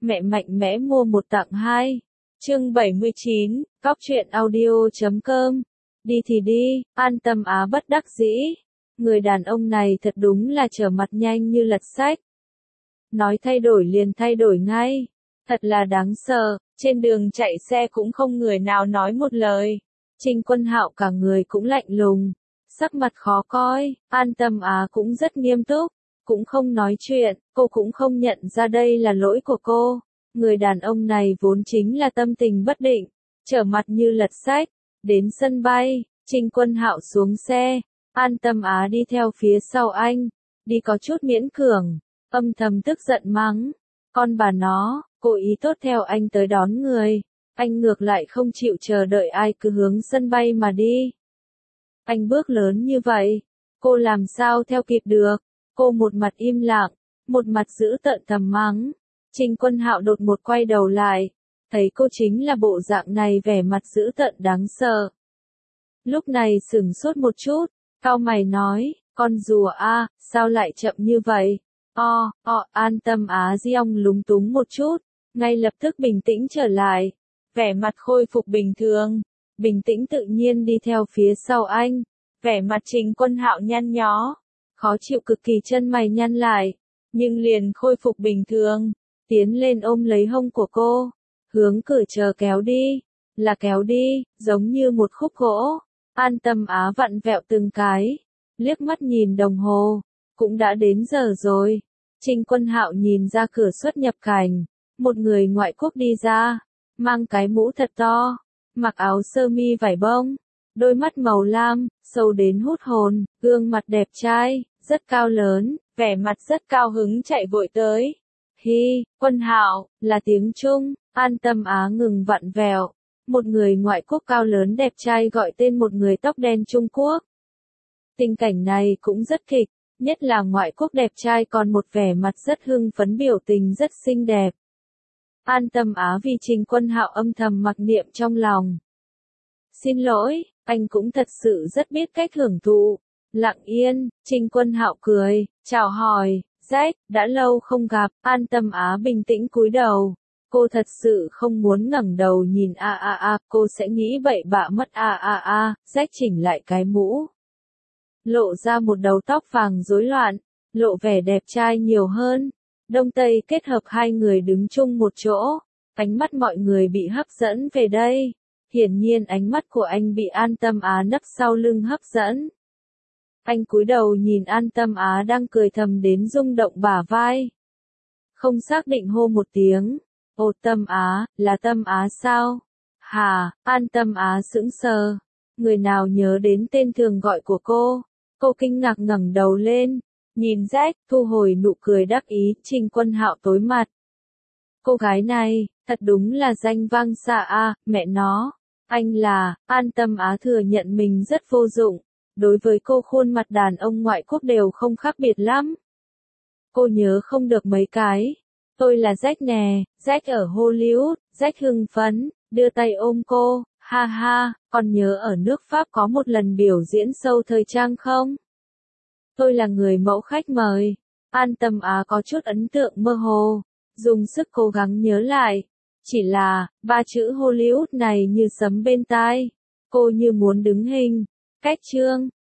mẹ mạnh mẽ mua một tặng hai. Chương 79, Cóc truyện audio.com. Đi thì đi, An Tâm Á bất đắc dĩ. Người đàn ông này thật đúng là trở mặt nhanh như lật sách. Nói thay đổi liền thay đổi ngay. Thật là đáng sợ, trên đường chạy xe cũng không người nào nói một lời. Trình Quân Hạo cả người cũng lạnh lùng, sắc mặt khó coi. An Tâm Á cũng rất nghiêm túc, cũng không nói chuyện, cô cũng không nhận ra đây là lỗi của cô. Người đàn ông này vốn chính là tâm tình bất định, trở mặt như lật sách. Đến sân bay, Trình Quân Hạo xuống xe, An Tâm Á đi theo phía sau anh, đi có chút miễn cưỡng, âm thầm tức giận mắng. Con bà nó, cô ý tốt theo anh tới đón người, anh ngược lại không chịu chờ đợi ai cứ hướng sân bay mà đi. Anh bước lớn như vậy, cô làm sao theo kịp được? Cô một mặt im lặng, một mặt giữ tợn thầm mắng. Trình Quân Hạo đột một quay đầu lại, thấy cô chính là bộ dạng này, vẻ mặt dữ tợn đáng sợ. Lúc này sửng sốt một chút, cau mày nói, con rùa a, sao lại chậm như vậy? An Tâm Á Diong lúng túng một chút, ngay lập tức bình tĩnh trở lại, vẻ mặt khôi phục bình thường, bình tĩnh tự nhiên đi theo phía sau anh, vẻ mặt Trình Quân Hạo nhăn nhó, khó chịu cực kỳ, chân mày nhăn lại, nhưng liền khôi phục bình thường, tiến lên ôm lấy hông của cô, hướng cửa chờ kéo đi, là kéo đi, giống như một khúc gỗ. An Tâm Á vặn vẹo từng cái, liếc mắt nhìn đồng hồ, cũng đã đến giờ rồi. Trình Quân Hạo nhìn ra cửa xuất nhập cảnh, một người ngoại quốc đi ra, mang cái mũ thật to, mặc áo sơ mi vải bông, đôi mắt màu lam, sâu đến hút hồn, gương mặt đẹp trai, rất cao lớn, vẻ mặt rất cao hứng chạy vội tới. Hi, Quân Hạo, là tiếng Trung. An Tâm Á ngừng vặn vẹo. Một người ngoại quốc cao lớn đẹp trai gọi tên một người tóc đen Trung Quốc. Tình cảnh này cũng rất kịch, nhất là ngoại quốc đẹp trai còn một vẻ mặt rất hưng phấn, biểu tình rất xinh đẹp. An Tâm Á vì Trình Quân Hạo âm thầm mặc niệm trong lòng. Xin lỗi, anh cũng thật sự rất biết cách hưởng thụ. Lặng yên, Trình Quân Hạo cười, chào hỏi, Jack, đã lâu không gặp. An Tâm Á bình tĩnh cúi đầu. Cô thật sự không muốn ngẩng đầu nhìn cô sẽ nghĩ bậy bạ mất. Jack chỉnh lại cái mũ, lộ ra một đầu tóc vàng rối loạn, lộ vẻ đẹp trai nhiều hơn. Đông Tây kết hợp, hai người đứng chung một chỗ, ánh mắt mọi người bị hấp dẫn về đây. Hiển nhiên ánh mắt của anh bị An Tâm Á nấp sau lưng hấp dẫn. Anh cúi đầu nhìn An Tâm Á đang cười thầm đến rung động bả vai. Không xác định hô một tiếng. Ồ, Tâm Á, là Tâm Á sao? Hả? An Tâm Á sững sờ. Người nào nhớ đến tên thường gọi của cô? Cô kinh ngạc ngẩng đầu lên, nhìn Jack, thu hồi nụ cười đắc ý. Trình Quân Hạo tối mặt. Cô gái này, thật đúng là danh vang xa mẹ nó. Anh là, An Tâm Á thừa nhận mình rất vô dụng. Đối với cô khuôn mặt đàn ông ngoại quốc đều không khác biệt lắm. Cô nhớ không được mấy cái. Tôi là Jack nè, Jack ở Hollywood. Jack hưng phấn, đưa tay ôm cô, ha ha, còn nhớ ở nước Pháp có một lần biểu diễn show thời trang không? Tôi là người mẫu khách mời. An Tâm Á có chút ấn tượng mơ hồ, dùng sức cố gắng nhớ lại. Chỉ là, ba chữ Hollywood này như sấm bên tai. Cô như muốn đứng hình. Cách chương,